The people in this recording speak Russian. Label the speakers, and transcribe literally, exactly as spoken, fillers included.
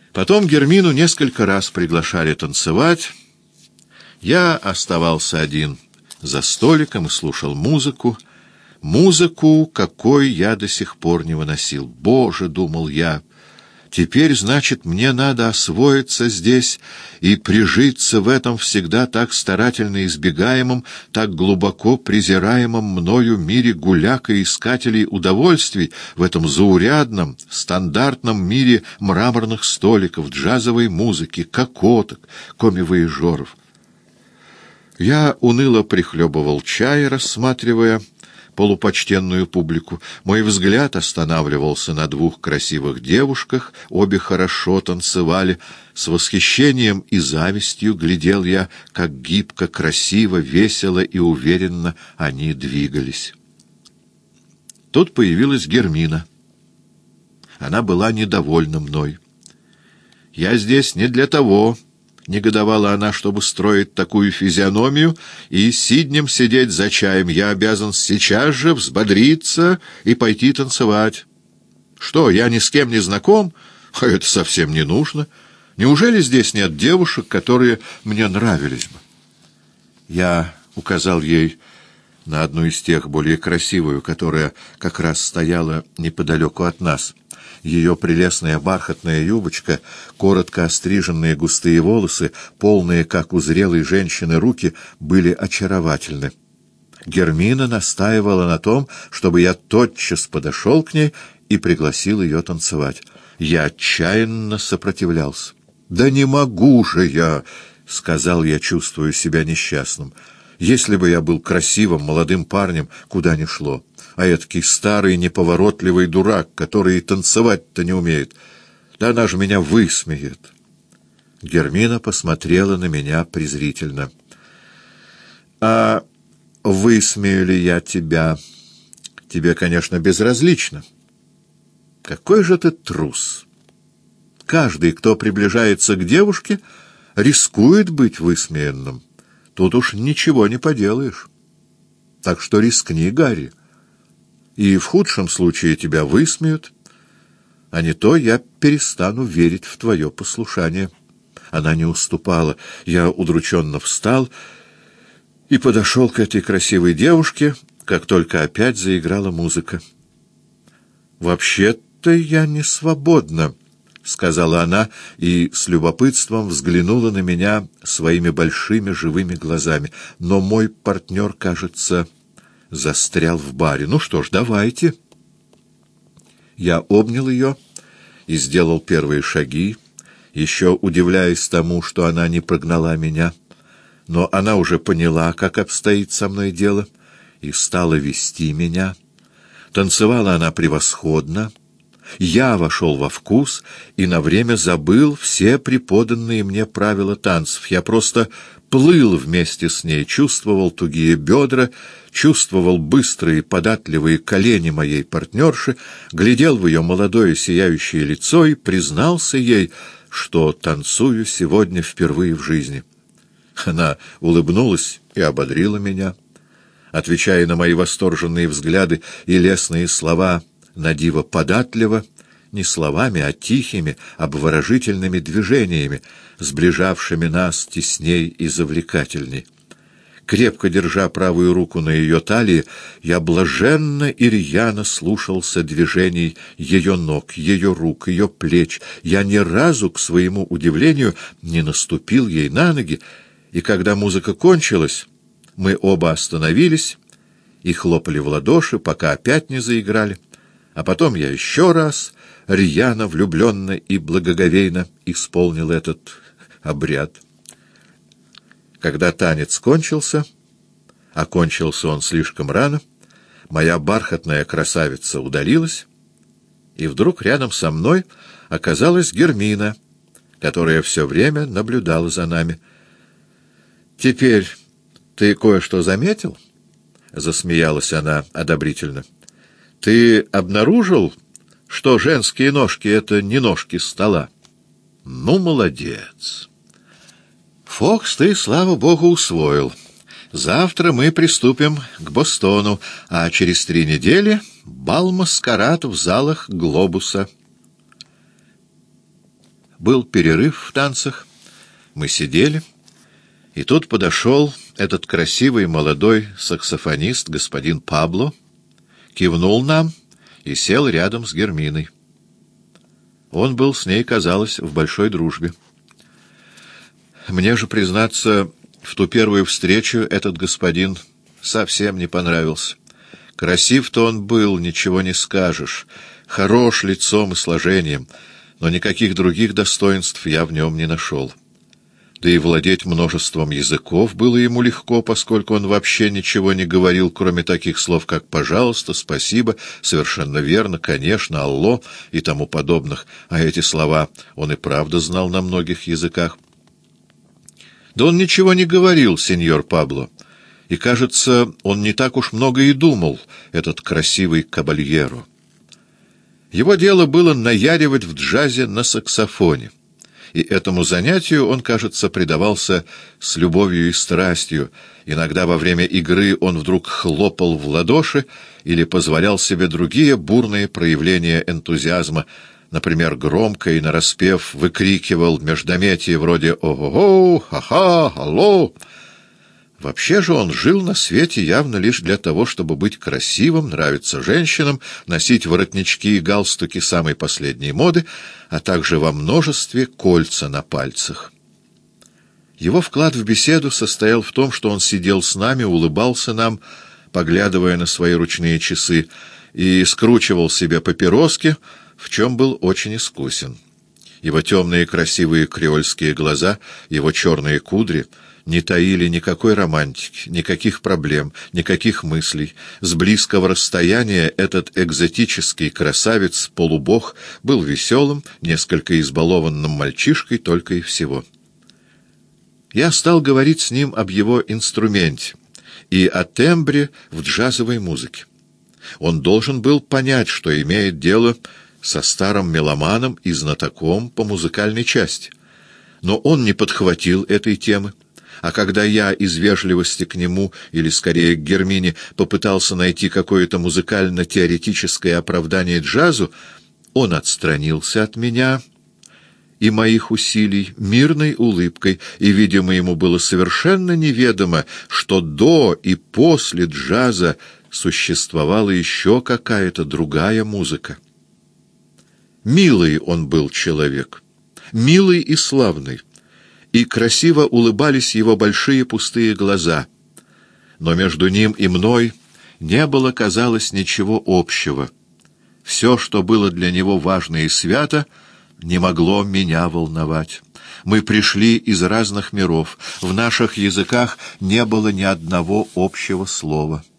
Speaker 1: Потом Гермину несколько раз приглашали танцевать. Я оставался один за столиком и слушал музыку. Музыку, какой я до сих пор не выносил. Боже, думал я, теперь, значит, мне надо освоиться здесь и прижиться в этом всегда так старательно избегаемом, так глубоко презираемом мною мире гуляк и искателей удовольствий, в этом заурядном, стандартном мире мраморных столиков, джазовой музыки, кокоток, комивояжеров. Я уныло прихлебывал чай, рассматривая полупочтенную публику. Мой взгляд останавливался на двух красивых девушках, обе хорошо танцевали. С восхищением и завистью глядел я, как гибко, красиво, весело и уверенно они двигались. Тут появилась Гермина. Она была недовольна мной. «Я здесь не для того», — негодовала она, — чтобы строить такую физиономию и сиднем сидеть за чаем. Я обязан сейчас же взбодриться и пойти танцевать. Что, я ни с кем не знаком? А это совсем не нужно. Неужели здесь нет девушек, которые мне нравились бы? Я указал ей на одну из тех, более красивую, которая как раз стояла неподалеку от нас. Ее прелестная бархатная юбочка, коротко остриженные густые волосы, полные, как у зрелой женщины, руки были очаровательны. Гермина настаивала на том, чтобы я тотчас подошел к ней и пригласил ее танцевать. Я отчаянно сопротивлялся. «Да не могу же я!» — сказал я, чувствуя себя несчастным. «Если бы я был красивым молодым парнем, куда ни шло. А этакий старый неповоротливый дурак, который и танцевать-то не умеет. Да она же меня высмеет». Гермина посмотрела на меня презрительно. «А высмею ли я тебя? Тебе, конечно, безразлично. Какой же ты трус! Каждый, кто приближается к девушке, рискует быть высмеянным. Тут уж ничего не поделаешь. Так что рискни, Гарри. И в худшем случае тебя высмеют, а не то я перестану верить в твое послушание». Она не уступала. Я удрученно встал и подошел к этой красивой девушке, как только опять заиграла музыка. «Вообще-то я не свободна», — сказала она и с любопытством взглянула на меня своими большими живыми глазами. «Но мой партнер, кажется, застрял в баре. Ну что ж, давайте». Я обнял ее и сделал первые шаги, еще удивляясь тому, что она не прогнала меня. Но она уже поняла, как обстоит со мной дело, и стала вести меня. Танцевала она превосходно. Я вошел во вкус и на время забыл все преподанные мне правила танцев. Я просто плыл вместе с ней, чувствовал тугие бедра, чувствовал быстрые податливые колени моей партнерши, глядел в ее молодое сияющее лицо и признался ей, что танцую сегодня впервые в жизни. Она улыбнулась и ободрила меня, отвечая на мои восторженные взгляды и лестные слова надиво податливо, не словами, а тихими, обворожительными движениями, сближавшими нас тесней и завлекательней. Крепко держа правую руку на ее талии, я блаженно и рьяно слушался движений ее ног, ее рук, ее плеч. Я ни разу, к своему удивлению, не наступил ей на ноги, и когда музыка кончилась, мы оба остановились и хлопали в ладоши, пока опять не заиграли. А потом я еще раз рьяно, влюбленно и благоговейно исполнил этот обряд. Когда танец кончился, а кончился он слишком рано, моя бархатная красавица удалилась, и вдруг рядом со мной оказалась Гермина, которая все время наблюдала за нами. «Теперь ты кое-что заметил?» — засмеялась она одобрительно. «Ты обнаружил, что женские ножки — это не ножки стола? Ну, молодец! Фокс ты, слава богу, усвоил. Завтра мы приступим к Бостону, а через три недели бал-маскарад в залах «Глобуса». Был перерыв в танцах, мы сидели, и тут подошел этот красивый молодой саксофонист, господин Пабло, кивнул нам и сел рядом с Герминой. Он был с ней, казалось, в большой дружбе. Мне же, признаться, в ту первую встречу этот господин совсем не понравился. Красив-то он был, ничего не скажешь, хорош лицом и сложением, но никаких других достоинств я в нем не нашел. Да и владеть множеством языков было ему легко, поскольку он вообще ничего не говорил, кроме таких слов, как «пожалуйста», «спасибо», «совершенно верно», «конечно», «алло» и тому подобных, а эти слова он и правда знал на многих языках. Да он ничего не говорил, сеньор Пабло, и, кажется, он не так уж много и думал, этот красивый кабальеро. Его дело было наяривать в джазе на саксофоне, и этому занятию он, кажется, предавался с любовью и страстью. Иногда во время игры он вдруг хлопал в ладоши или позволял себе другие бурные проявления энтузиазма, например, громко и нараспев выкрикивал междометия вроде «Ого-го», «Ха-ха», «Алло». Вообще же он жил на свете явно лишь для того, чтобы быть красивым, нравиться женщинам, носить воротнички и галстуки самой последней моды, а также во множестве кольца на пальцах. Его вклад в беседу состоял в том, что он сидел с нами, улыбался нам, поглядывая на свои ручные часы, и скручивал себе папироски, в чем был очень искусен. Его темные красивые креольские глаза, его черные кудри не таили никакой романтики, никаких проблем, никаких мыслей. С близкого расстояния этот экзотический красавец-полубог был веселым, несколько избалованным мальчишкой только и всего. Я стал говорить с ним об его инструменте и о тембре в джазовой музыке. Он должен был понять, что имеет дело со старым меломаном и знатоком по музыкальной части. Но он не подхватил этой темы. А когда я из вежливости к нему, или скорее к Гермине, попытался найти какое-то музыкально-теоретическое оправдание джазу, он отстранился от меня и моих усилий мирной улыбкой, и, видимо, ему было совершенно неведомо, что до и после джаза существовала еще какая-то другая музыка. Милый он был человек, милый и славный, и красиво улыбались его большие пустые глаза. Но между ним и мной не было, казалось, ничего общего. Все, что было для него важно и свято, не могло меня волновать. Мы пришли из разных миров, в наших языках не было ни одного общего слова.